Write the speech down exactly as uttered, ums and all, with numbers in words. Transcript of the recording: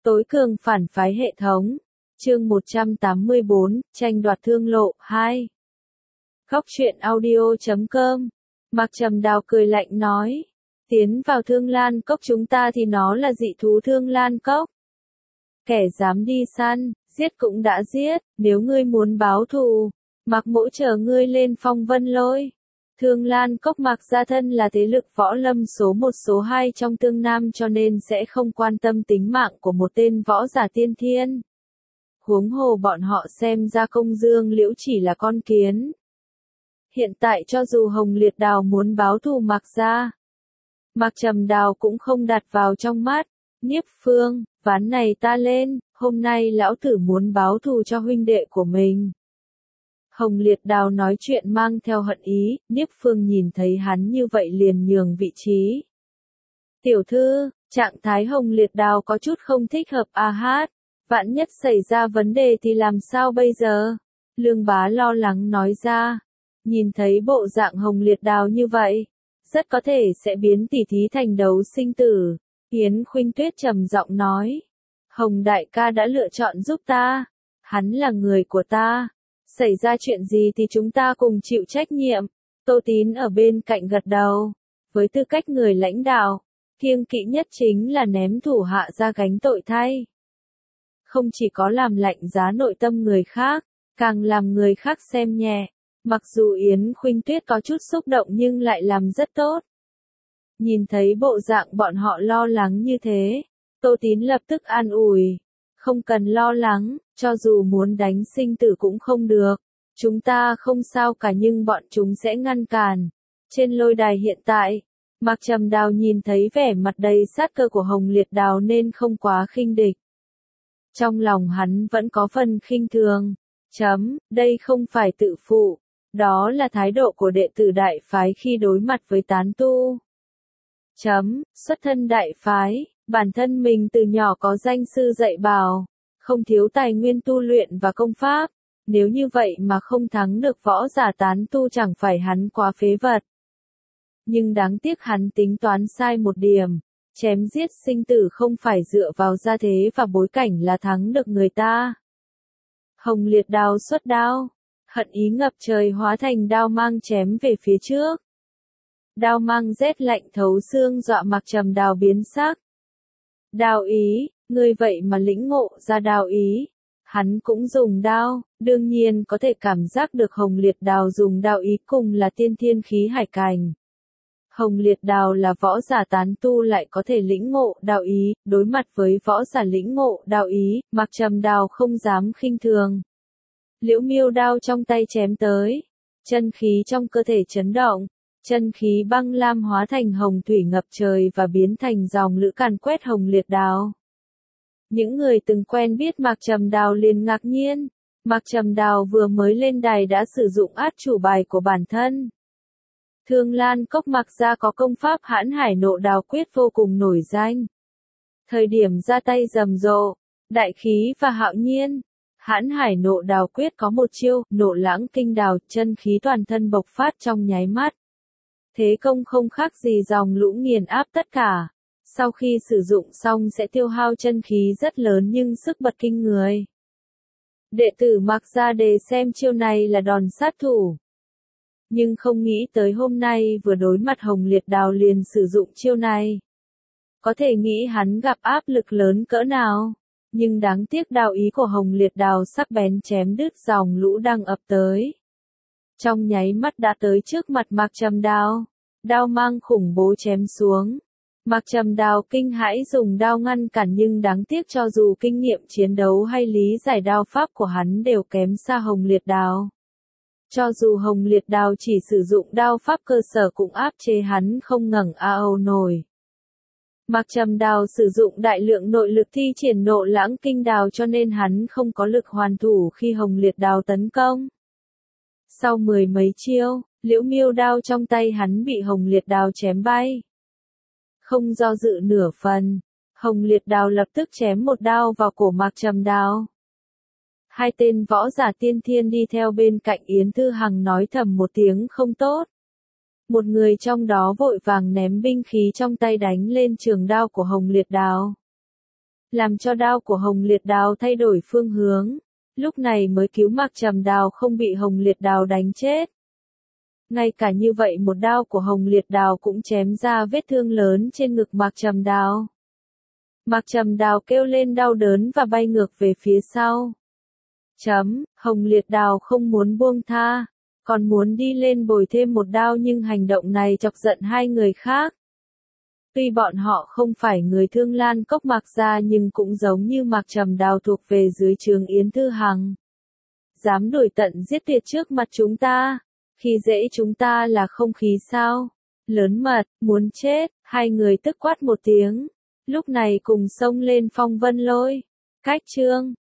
Tối cường phản phái hệ thống. Chương một trăm tám mươi bốn, tranh đoạt thương lộ, hai. Góc truyện audio chấm com. Mạc Trầm Đào cười lạnh nói. Tiến vào Thương Lan Cốc chúng ta thì nó là dị thú Thương Lan Cốc. Kẻ dám đi săn, giết cũng đã giết, nếu ngươi muốn báo thù, Mạc Mỗ chờ ngươi lên Phong Vân Lôi. Thương Lan Cốc Mạc gia thân là thế lực võ lâm số một số hai trong Tương Nam cho nên sẽ không quan tâm tính mạng của một tên võ giả tiên thiên. Huống hồ bọn họ xem ra Công Dương Liễu chỉ là con kiến. Hiện tại cho dù Hồng Liệt Đào muốn báo thù Mạc gia, Mạc Trầm Đào cũng không đặt vào trong mắt. Niếp Phương, ván này ta lên, hôm nay lão tử muốn báo thù cho huynh đệ của mình. Hồng Liệt Đào nói chuyện mang theo hận ý, Niếp Phương nhìn thấy hắn như vậy liền nhường vị trí. Tiểu thư, trạng thái Hồng Liệt Đào có chút không thích hợp à hát, vạn nhất xảy ra vấn đề thì làm sao bây giờ? Lương Bá lo lắng nói ra, nhìn thấy bộ dạng Hồng Liệt Đào như vậy, rất có thể sẽ biến tỉ thí thành đấu sinh tử. Yến Khuynh Tuyết trầm giọng nói, Hồng đại ca đã lựa chọn giúp ta, hắn là người của ta. Xảy ra chuyện gì thì chúng ta cùng chịu trách nhiệm. Tô Tín ở bên cạnh gật đầu. Với tư cách người lãnh đạo, kiêng kỵ nhất chính là ném thủ hạ ra gánh tội thay. Không chỉ có làm lạnh giá nội tâm người khác, càng làm người khác xem nhẹ. Mặc dù Yến Khuynh Tuyết có chút xúc động nhưng lại làm rất tốt. Nhìn thấy bộ dạng bọn họ lo lắng như thế, Tô Tín lập tức an ủi. Không cần lo lắng, cho dù muốn đánh sinh tử cũng không được. Chúng ta không sao cả nhưng bọn chúng sẽ ngăn cản. Trên lôi đài hiện tại, Mạc Trầm Đào nhìn thấy vẻ mặt đầy sát cơ của Hồng Liệt Đào nên không quá khinh địch. Trong lòng hắn vẫn có phần khinh thường. Chấm, đây không phải tự phụ. Đó là thái độ của đệ tử đại phái khi đối mặt với tán tu. Chấm, xuất thân đại phái. Bản thân mình từ nhỏ có danh sư dạy bảo, không thiếu tài nguyên tu luyện và công pháp, nếu như vậy mà không thắng được võ giả tán tu chẳng phải hắn quá phế vật. Nhưng đáng tiếc hắn tính toán sai một điểm, chém giết sinh tử không phải dựa vào gia thế và bối cảnh là thắng được người ta. Hồng Liệt Đao xuất đao, hận ý ngập trời hóa thành đao mang chém về phía trước. Đao mang rét lạnh thấu xương dọa Mạc Trầm Đào biến sắc. Đao ý, ngươi vậy mà lĩnh ngộ ra đao ý. Hắn cũng dùng đao, đương nhiên có thể cảm giác được Hồng Liệt Đào dùng đao ý cùng là tiên thiên khí hải cảnh. Hồng Liệt Đào là võ giả tán tu lại có thể lĩnh ngộ đao ý, đối mặt với võ giả lĩnh ngộ đao ý, Mạc Trầm Đào không dám khinh thường. Liễu Miêu đao trong tay chém tới, chân khí trong cơ thể chấn động. Chân khí băng lam hóa thành hồng thủy ngập trời và biến thành dòng lũ càn quét Hồng Liệt Đào. Những người từng quen biết Mạc Trầm Đào liền ngạc nhiên. Mạc Trầm Đào vừa mới lên đài đã sử dụng át chủ bài của bản thân. Thương Lan Cốc Mạc gia có công pháp Hãn Hải Nộ Đào Quyết vô cùng nổi danh. Thời điểm ra tay rầm rộ, đại khí và hạo nhiên. Hãn Hải Nộ Đào Quyết có một chiêu, nộ lãng kinh đào, chân khí toàn thân bộc phát trong nháy mắt. Thế công không khác gì dòng lũ nghiền áp tất cả. Sau khi sử dụng xong sẽ tiêu hao chân khí rất lớn nhưng sức bật kinh người. Đệ tử Mạc gia đề xem chiêu này là đòn sát thủ. Nhưng không nghĩ tới hôm nay vừa đối mặt Hồng Liệt Đào liền sử dụng chiêu này. Có thể nghĩ hắn gặp áp lực lớn cỡ nào. Nhưng đáng tiếc đao ý của Hồng Liệt Đào sắc bén chém đứt dòng lũ đang ập tới. Trong nháy mắt đã tới trước mặt Mạc Trầm Đào, đao mang khủng bố chém xuống. Mạc Trầm Đào kinh hãi dùng đao ngăn cản nhưng đáng tiếc cho dù kinh nghiệm chiến đấu hay lý giải đao pháp của hắn đều kém xa Hồng Liệt Đào. Cho dù Hồng Liệt Đào chỉ sử dụng đao pháp cơ sở cũng áp chế hắn không ngẩng ao nổi. Mạc Trầm Đào sử dụng đại lượng nội lực thi triển nộ lãng kinh đào cho nên hắn không có lực hoàn thủ khi Hồng Liệt Đào tấn công. Sau mười mấy chiêu, Liễu Miêu đao trong tay hắn bị Hồng Liệt Đào chém bay. Không do dự nửa phần, Hồng Liệt Đào lập tức chém một đao vào cổ Mạc Trầm Đào. Hai tên võ giả tiên thiên đi theo bên cạnh Yến Thư Hằng nói thầm một tiếng không tốt. Một người trong đó vội vàng ném binh khí trong tay đánh lên trường đao của Hồng Liệt Đào. làm cho đao của Hồng Liệt Đào thay đổi phương hướng, lúc này mới cứu Mạc Trầm Đào không bị Hồng Liệt Đào đánh chết. Ngay cả như vậy một đao của Hồng Liệt Đào cũng chém ra vết thương lớn trên ngực Mạc Trầm Đào. Mạc Trầm Đào kêu lên đau đớn và bay ngược về phía sau. Chấm, Hồng Liệt Đào không muốn buông tha, còn muốn đi lên bồi thêm một đao nhưng hành động này chọc giận hai người khác. Tuy bọn họ không phải người Thương Lan Cốc Mạc gia nhưng cũng giống như Mạc Trầm Đào thuộc về dưới trướng Yến Thư Hằng. Dám đuổi tận giết tuyệt trước mặt chúng ta, khi dễ chúng ta là không khí sao? Lớn mật, muốn chết, hai người tức quát một tiếng. Lúc này cùng xông lên Phong Vân Lôi. Cách chương